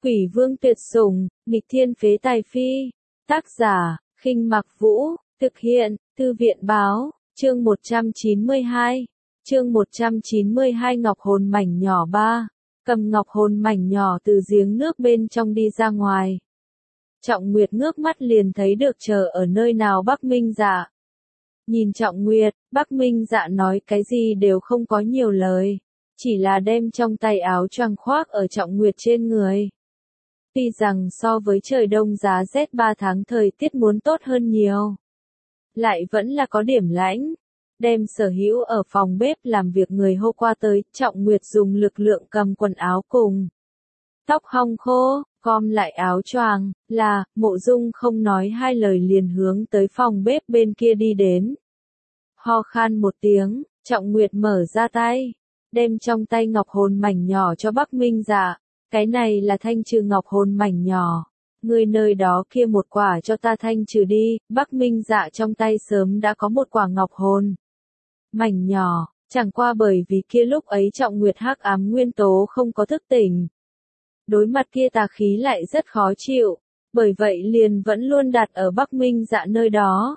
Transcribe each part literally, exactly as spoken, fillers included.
Quỷ vương tuyệt sủng, nghịch thiên phế tài phi. Tác giả, Khinh Mặc Vũ, thực hiện, Thư viện báo, chương một trăm chín mươi hai. Chương một trăm chín mươi hai Ngọc hồn mảnh nhỏ ba. Cầm ngọc hồn mảnh nhỏ từ giếng nước bên trong đi ra ngoài. Trọng Nguyệt ngước mắt liền thấy được chờ ở nơi nào Bắc Minh Dạ. Nhìn Trọng Nguyệt, Bắc Minh Dạ nói cái gì đều không có nhiều lời, chỉ là đem trong tay áo choàng khoác ở Trọng Nguyệt trên người. Tuy rằng so với trời đông giá rét ba tháng thời tiết muốn tốt hơn nhiều, lại vẫn là có điểm lãnh. Đem sở hữu ở phòng bếp làm việc người hô qua tới, Trọng Nguyệt dùng lực lượng cầm quần áo cùng tóc hong khô, gom lại áo choàng, là, Mộ Dung không nói hai lời liền hướng tới phòng bếp bên kia đi đến. Ho khan một tiếng, Trọng Nguyệt mở ra tay, đem trong tay ngọc hồn mảnh nhỏ cho Bắc Minh Dạ. Cái này là thanh trừ ngọc hồn mảnh nhỏ. Người nơi đó kia một quả cho ta thanh trừ đi. Bắc Minh Dạ trong tay sớm đã có một quả ngọc hồn mảnh nhỏ, chẳng qua bởi vì kia lúc ấy Trọng Nguyệt hắc ám nguyên tố không có thức tỉnh. Đối mặt kia tà khí lại rất khó chịu, bởi vậy liền vẫn luôn đặt ở Bắc Minh Dạ nơi đó.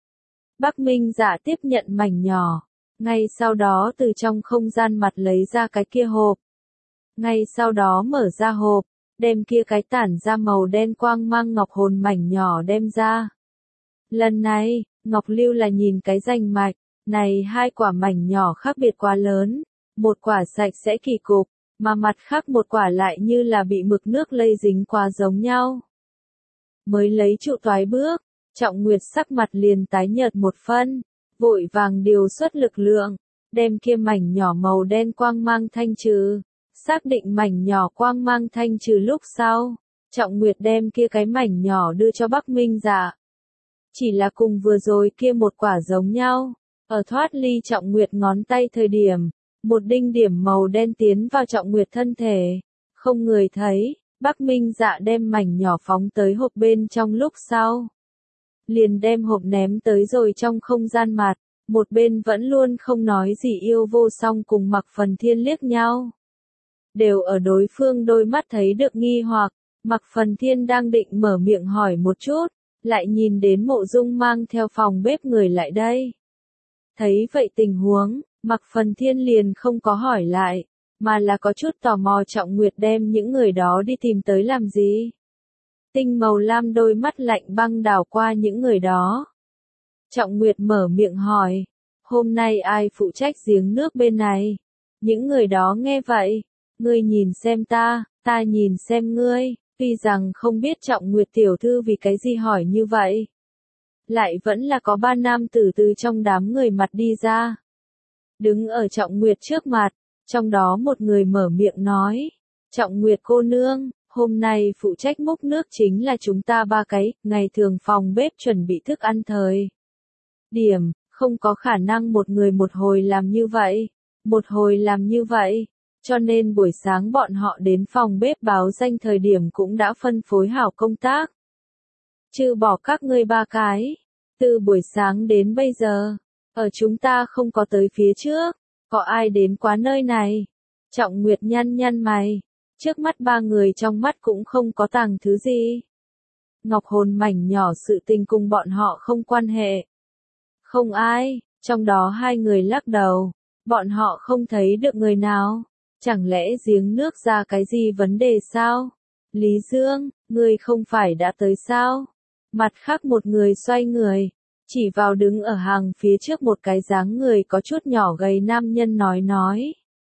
Bắc Minh Dạ tiếp nhận mảnh nhỏ, ngay sau đó từ trong không gian mặt lấy ra cái kia hộp. Ngay sau đó mở ra hộp, đem kia cái tản ra màu đen quang mang ngọc hồn mảnh nhỏ đem ra. Lần này, Ngọc Lưu là nhìn cái rành mạch, này hai quả mảnh nhỏ khác biệt quá lớn, một quả sạch sẽ kỳ cục, mà mặt khác một quả lại như là bị mực nước lây dính quá giống nhau. Mới lấy trụ toái bước, Trọng Nguyệt sắc mặt liền tái nhợt một phân, vội vàng điều xuất lực lượng, đem kia mảnh nhỏ màu đen quang mang thanh trừ. Xác định mảnh nhỏ quang mang thanh trừ lúc sau, Trọng Nguyệt đem kia cái mảnh nhỏ đưa cho Bắc Minh Dạ. Chỉ là cùng vừa rồi kia một quả giống nhau, ở thoát ly Trọng Nguyệt ngón tay thời điểm, một đinh điểm màu đen tiến vào Trọng Nguyệt thân thể, không người thấy, Bắc Minh Dạ đem mảnh nhỏ phóng tới hộp bên trong lúc sau. Liền đem hộp ném tới rồi trong không gian mặt, một bên vẫn luôn không nói gì yêu vô song cùng Mạc Phần Thiên liếc nhau. Đều ở đối phương đôi mắt thấy được nghi hoặc, Mạc Phần Thiên đang định mở miệng hỏi một chút, lại nhìn đến Mộ Dung mang theo phòng bếp người lại đây. Thấy vậy tình huống, Mạc Phần Thiên liền không có hỏi lại, mà là có chút tò mò Trọng Nguyệt đem những người đó đi tìm tới làm gì. Tinh màu lam đôi mắt lạnh băng đảo qua những người đó. Trọng Nguyệt mở miệng hỏi, hôm nay ai phụ trách giếng nước bên này? Những người đó nghe vậy. Ngươi nhìn xem ta, ta nhìn xem ngươi, tuy rằng không biết Trọng Nguyệt tiểu thư vì cái gì hỏi như vậy. Lại vẫn là có ba nam tử từ trong đám người mặt đi ra. Đứng ở Trọng Nguyệt trước mặt, trong đó một người mở miệng nói. Trọng Nguyệt cô nương, hôm nay phụ trách múc nước chính là chúng ta ba cái, ngày thường phòng bếp chuẩn bị thức ăn thời điểm, không có khả năng một người một hồi làm như vậy, một hồi làm như vậy. Cho nên buổi sáng bọn họ đến phòng bếp báo danh thời điểm cũng đã phân phối hảo công tác. Trừ bỏ các ngươi ba cái, từ buổi sáng đến bây giờ, ở chúng ta không có tới phía trước, có ai đến quá nơi này? Trọng Nguyệt nhăn nhăn mày, trước mắt ba người trong mắt cũng không có tàng thứ gì. Ngọc hồn mảnh nhỏ sự tình cùng bọn họ không quan hệ. Không ai, trong đó hai người lắc đầu, bọn họ không thấy được người nào. Chẳng lẽ giếng nước ra cái gì vấn đề sao? Lý Dương, ngươi không phải đã tới sao? Mặt khác một người xoay người, chỉ vào đứng ở hàng phía trước một cái dáng người có chút nhỏ gầy nam nhân nói nói.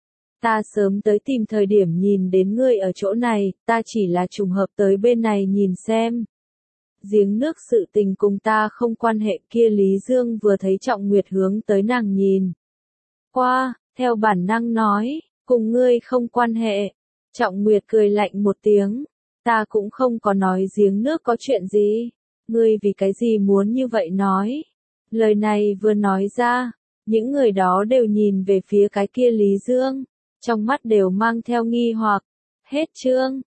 Ta sớm tới tìm thời điểm nhìn đến ngươi ở chỗ này, ta chỉ là trùng hợp tới bên này nhìn xem. Giếng nước sự tình cùng ta không quan hệ kia. Lý Dương vừa thấy Trọng Nguyệt hướng tới nàng nhìn qua, theo bản năng nói. Cùng ngươi không quan hệ. Trọng Nguyệt cười lạnh một tiếng. Ta cũng không có nói giếng nước có chuyện gì. Ngươi vì cái gì muốn như vậy nói. Lời này vừa nói ra, những người đó đều nhìn về phía cái kia Lý Dương. Trong mắt đều mang theo nghi hoặc. Hết chương.